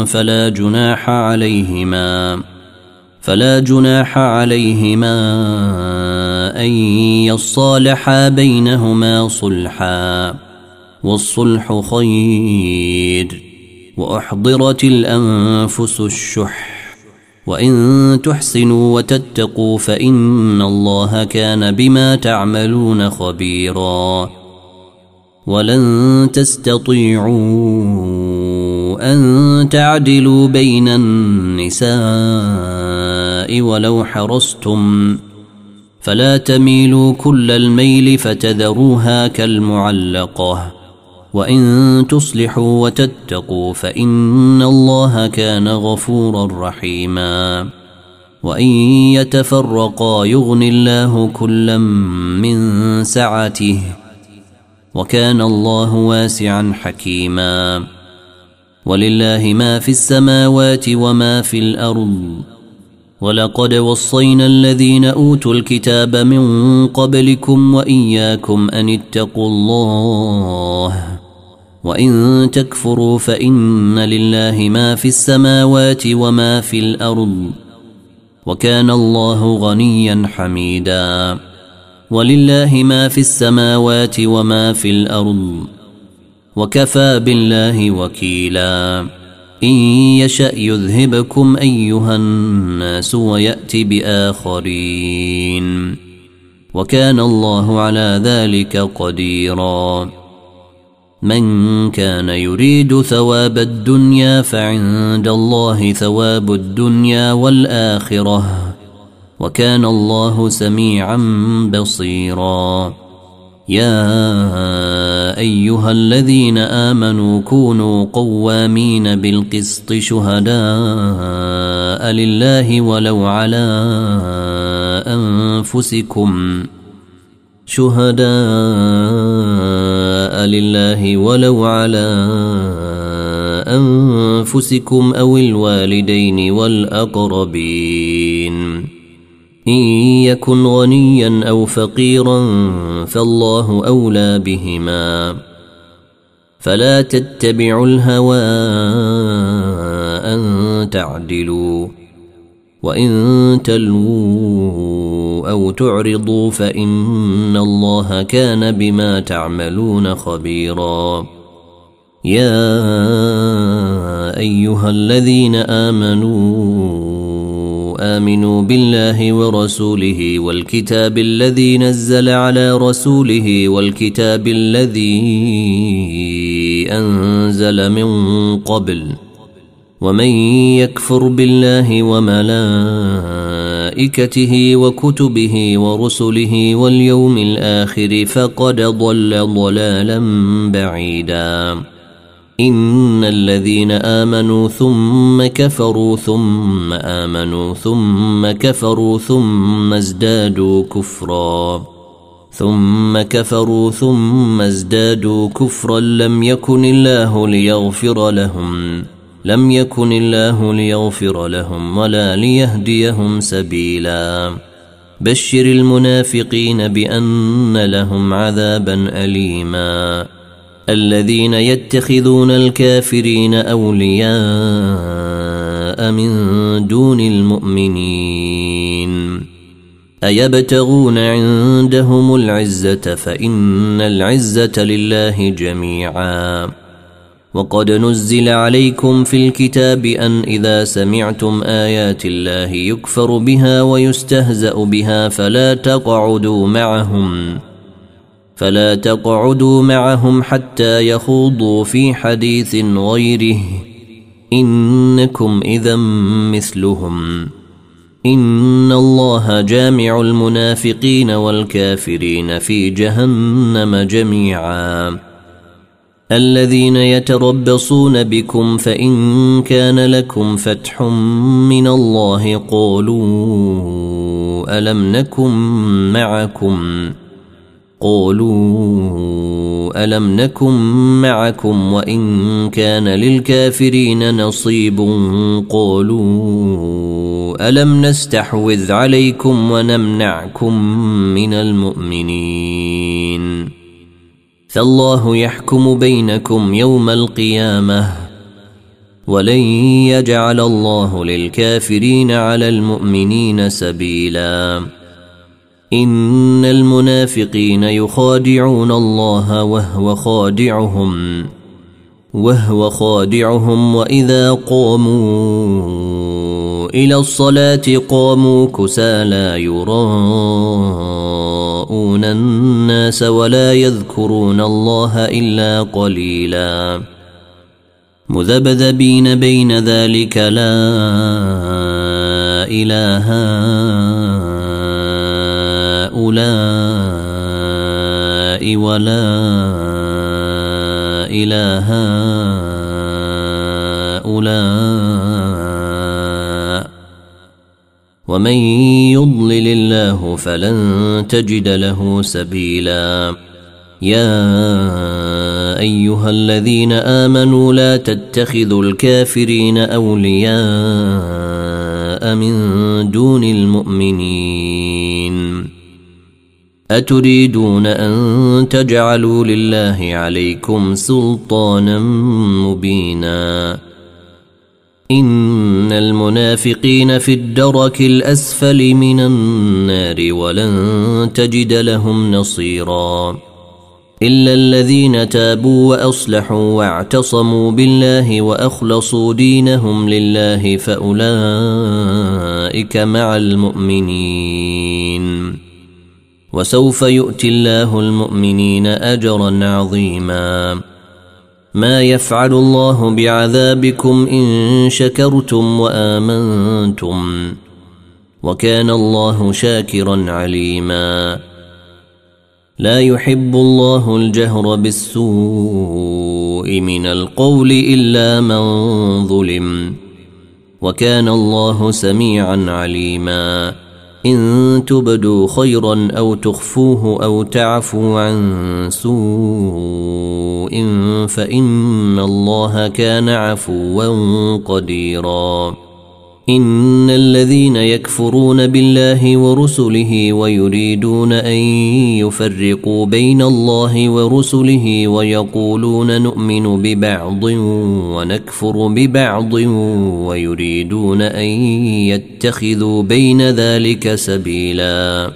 فلا جناح عليهما أن يصالحا بينهما صلحا والصلح خير وأحضرت الأنفس الشح وإن تحسنوا وتتقوا فإن الله كان بما تعملون خبيرا ولن تستطيعوا أن تعدلوا بين النساء ولو حرصتم فلا تميلوا كل الميل فتذروها كالمعلقة وإن تصلحوا وتتقوا فإن الله كان غفورا رحيما وإن يتفرقا يغن الله كلا من سعته وكان الله واسعا حكيما ولله ما في السماوات وما في الأرض ولقد وصينا الذين أوتوا الكتاب من قبلكم وإياكم أن اتقوا الله وإن تكفروا فإن لله ما في السماوات وما في الأرض وكان الله غنيا حميدا ولله ما في السماوات وما في الأرض وكفى بالله وكيلا إن يشأ يذهبكم أيها الناس ويأتي بآخرين وكان الله على ذلك قديرا من كان يريد ثواب الدنيا فعند الله ثواب الدنيا والآخرة وكان الله سميعا بصيرا. يا أيها الذين آمنوا كونوا قوامين بالقسط شهداء لله ولو على أنفسكم أو الوالدين والأقربين إن يكن غنيا أو فقيرا فالله أولى بهما فلا تتبعوا الهوى أن تعدلوا وإن تلووا أو تعرضوا فإن الله كان بما تعملون خبيرا. يا أيها الذين آمنوا بالله ورسوله والكتاب الذي نزل على رسوله والكتاب الذي أنزل من قبل ومن يكفر بالله وملائكته وكتبه ورسله واليوم الآخر فقد ضل ضلالا بعيدا. إن الذين آمنوا ثم كفروا ثم آمنوا ثم كفروا ثم ازدادوا كفرا لم يكن الله ليغفر لهم ولا ليهديهم سبيلا. بشر المنافقين بأن لهم عذابا أليما. الذين يتخذون الكافرين أولياء من دون المؤمنين أيبتغون عندهم العزة فإن العزة لله جميعا. وقد نزل عليكم في الكتاب أن إذا سمعتم آيات الله يكفر بها ويستهزأ بها فلا تقعدوا معهم حتى يخوضوا في حديث غيره إنكم إذا مثلهم. إن الله جامع المنافقين والكافرين في جهنم جميعا. الذين يتربصون بكم فإن كان لكم فتح من الله قالوا ألم نكن معكم وإن كان للكافرين نصيب قالوا ألم نستحوذ عليكم ونمنعكم من المؤمنين فالله يحكم بينكم يوم القيامة ولن يجعل الله للكافرين على المؤمنين سبيلا. إن المنافقين يخادعون الله وهو خادعهم وإذا قاموا إلى الصلاة قاموا كسالى يراءون الناس ولا يذكرون الله إلا قليلا. مذبذبين بين ذلك لا إله هؤلاء ولا إله هؤلاء ومن يضلل الله فلن تجد له سبيلا. يا أيها الذين آمنوا لا تتخذوا الكافرين أولياء من دون المؤمنين أتريدون أن تجعلوا لله عليكم سلطانا مبينا. إن المنافقين في الدرك الأسفل من النار ولن تجد لهم نصيرا إلا الذين تابوا وأصلحوا واعتصموا بالله وأخلصوا دينهم لله فأولئك مع المؤمنين وسوف يؤتي الله المؤمنين أجرا عظيما. ما يفعل الله بعذابكم إن شكرتم وآمنتم وكان الله شاكرا عليما لا يحب الله الجهر بالسوء من القول إلا من ظلم وكان الله سميعا عليما إن تبدوا خيرا أو تخفوه أو تعفوا عن سوء فإن الله كان عفوا قديرا إن الذين يكفرون بالله ورسله ويريدون أن يفرقوا بين الله ورسله ويقولون نؤمن ببعض ونكفر ببعض ويريدون أن يتخذوا بين ذلك سبيلا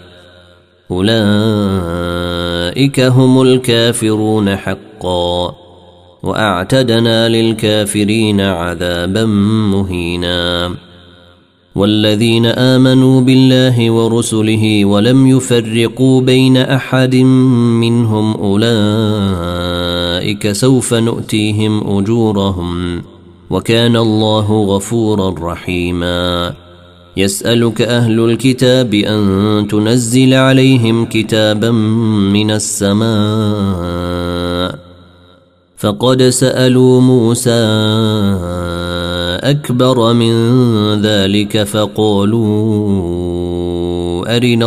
أولئك هم الكافرون حقا وأعتدنا للكافرين عذابا مهينا والذين آمنوا بالله ورسله ولم يفرقوا بين أحد منهم أولئك سوف نؤتيهم أجورهم وكان الله غفورا رحيما يسألك أهل الكتاب أن تنزل عليهم كتابا من السماء فقد سألوا موسى أكبر من ذلك فقالوا أرنا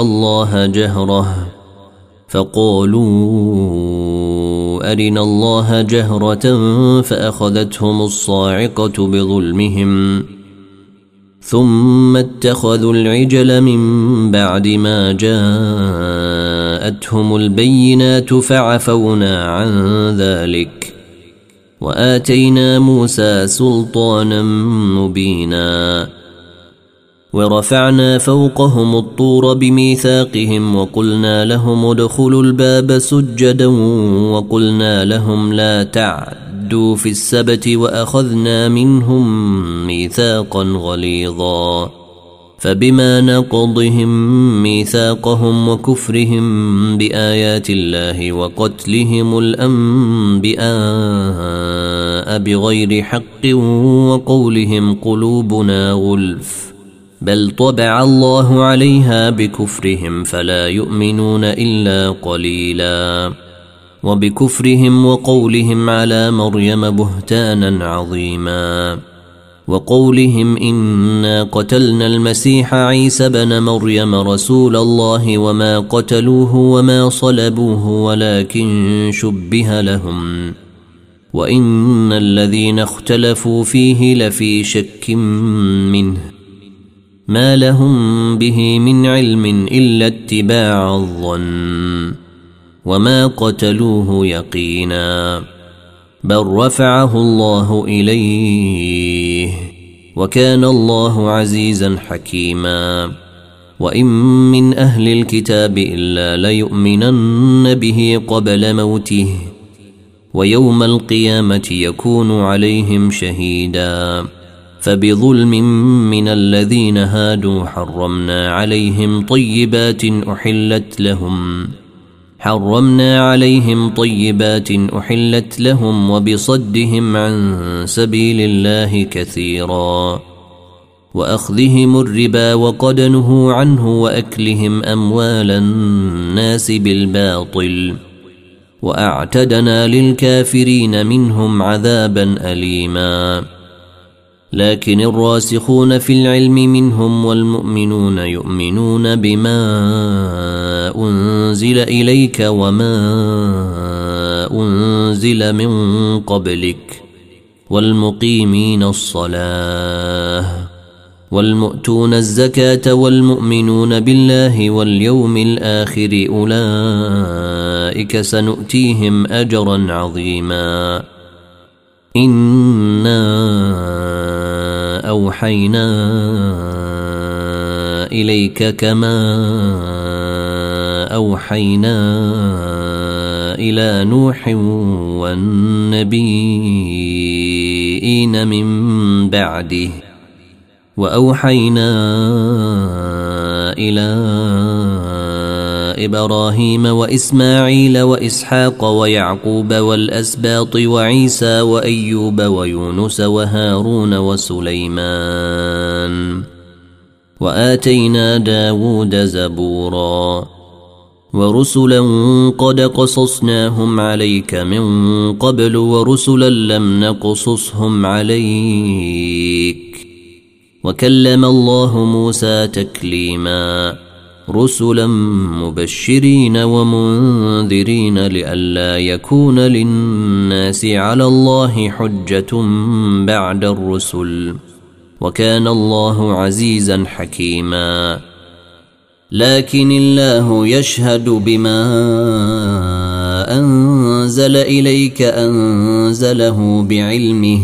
الله جهرة فأخذتهم الصاعقة بظلمهم ثم اتخذوا العجل من بعد ما جاءتهم البينات فعفونا عن ذلك وآتينا موسى سلطانا مبينا ورفعنا فوقهم الطور بميثاقهم وقلنا لهم ادخلوا الباب سجدا وقلنا لهم لا تعدوا في السبت وأخذنا منهم ميثاقا غليظا فبما نقضهم ميثاقهم وكفرهم بآيات الله وقتلهم الأنبياء بغير حق وقولهم قلوبنا غلف بل طبع الله عليها بكفرهم فلا يؤمنون إلا قليلا وبكفرهم وقولهم على مريم بهتانا عظيما وقولهم إنا قتلنا المسيح عيسى بن مريم رسول الله وما قتلوه وما صلبوه ولكن شبه لهم وإن الذين اختلفوا فيه لفي شك منه ما لهم به من علم إلا اتباع الظن وما قتلوه يقينا بل رفعه الله إليه وكان الله عزيزا حكيما وإن من أهل الكتاب إلا ليؤمنن به قبل موته ويوم القيامة يكون عليهم شهيدا فبظلم من الذين هادوا حرمنا عليهم طيبات أحلت لهم وبصدهم عن سبيل الله كثيرا وأخذهم الربا وقد نهوا عنه وأكلهم أموال الناس بالباطل وأعتدنا للكافرين منهم عذابا أليما لكن الراسخون في العلم منهم والمؤمنون يؤمنون بما أنزل إليك وما أنزل من قبلك والمقيمين الصلاة والمؤتون الزكاة والمؤمنون بالله واليوم الآخر أولئك سنؤتيهم أجرا عظيما إنا أوحينا إليك كما أوحينا إلى نوح والنبيين من بعده وأوحينا إلى وإبراهيم وإسماعيل وإسحاق ويعقوب والأسباط وعيسى وأيوب ويونس وهارون وسليمان وآتينا داود زبورا ورسلا قد قصصناهم عليك من قبل ورسلا لم نقصصهم عليك وكلم الله موسى تكليما رسلا مبشرين ومنذرين لئلا يكون للناس على الله حجة بعد الرسل وكان الله عزيزا حكيما لكن الله يشهد بما أنزل إليك أنزله بعلمه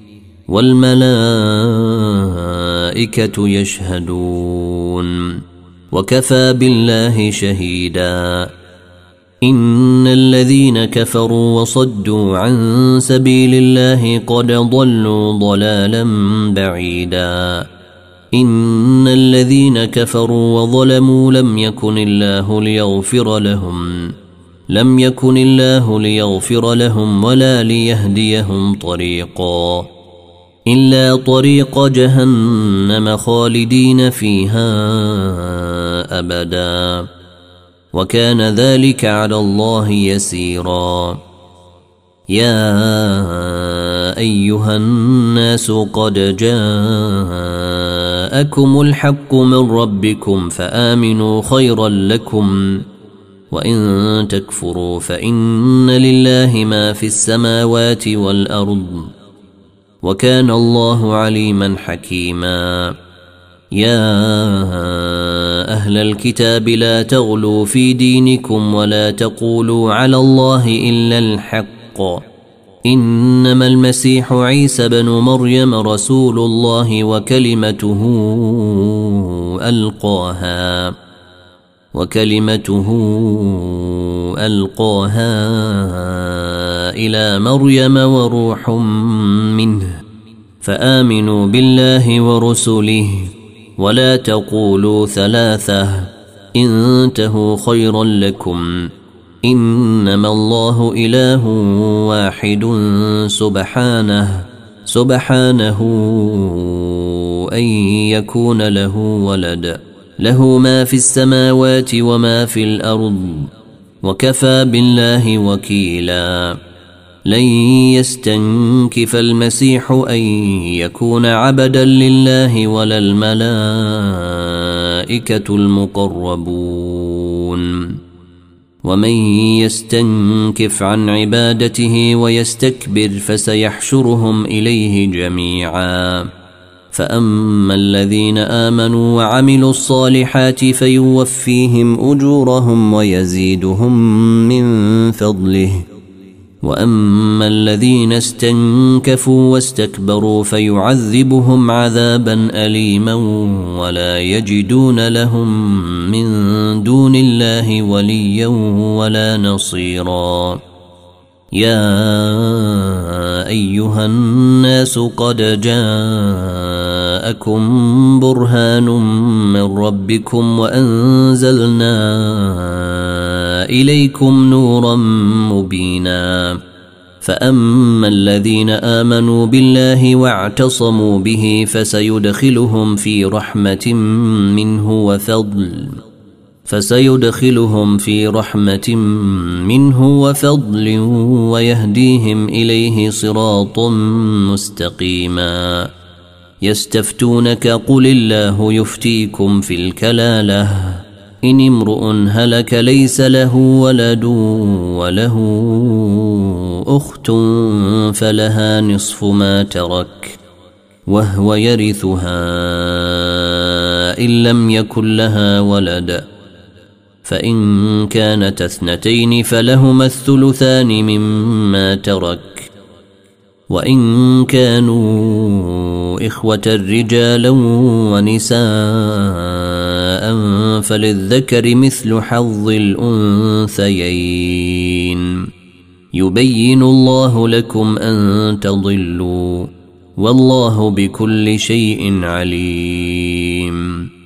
والملائكة يشهدون وكفى بالله شهيدا إن الذين كفروا وصدوا عن سبيل الله قد ضلوا ضلالا بعيدا إن الذين كفروا وظلموا لم يكن الله ليغفر لهم ولا ليهديهم طريقا إلا طريق جهنم خالدين فيها أبدا وكان ذلك على الله يسيرا يا أيها الناس قد جاءكم الحق من ربكم فآمنوا خيرا لكم وإن تكفروا فإن لله ما في السماوات والأرض وكان الله عليما حكيما يا أهل الكتاب لا تغلوا في دينكم ولا تقولوا على الله إلا الحق إنما المسيح عيسى بن مريم رسول الله وكلمته ألقاها إلى مريم وروح منه فآمنوا بالله ورسله ولا تقولوا ثلاثة انتهوا خيرا لكم إنما الله إله واحد سبحانه أن يكون له ولد له ما في السماوات وما في الأرض وكفى بالله وكيلا لن يستنكف المسيح أن يكون عبدا لله ولا الملائكة المقربون ومن يستنكف عن عبادته ويستكبر فسيحشرهم إليه جميعا فأما الذين آمنوا وعملوا الصالحات فيوفيهم أجورهم ويزيدهم من فضله وأما الذين استنكفوا واستكبروا فيعذبهم عذابا أليما ولا يجدون لهم من دون الله وليا ولا نصيرا يا أيها الناس قد جاءكم برهان من ربكم وأنزلنا إليكم نورا مبينا فأما الذين آمنوا بالله واعتصموا به فسيدخلهم في رحمة منه وفضل ويهديهم إليه صراطا مستقيما يستفتونك قل الله يفتيكم في الكلالة إن امرؤ هلك ليس له ولد وله أخت فلها نصف ما ترك وهو يرثها إن لم يكن لها ولد فإن كانت اثنتين فلهما الثلثان مما ترك وإن كانوا إخوة رجالا ونساء فللذكر مثل حظ الأنثيين يبين الله لكم أن تضلوا والله بكل شيء عليم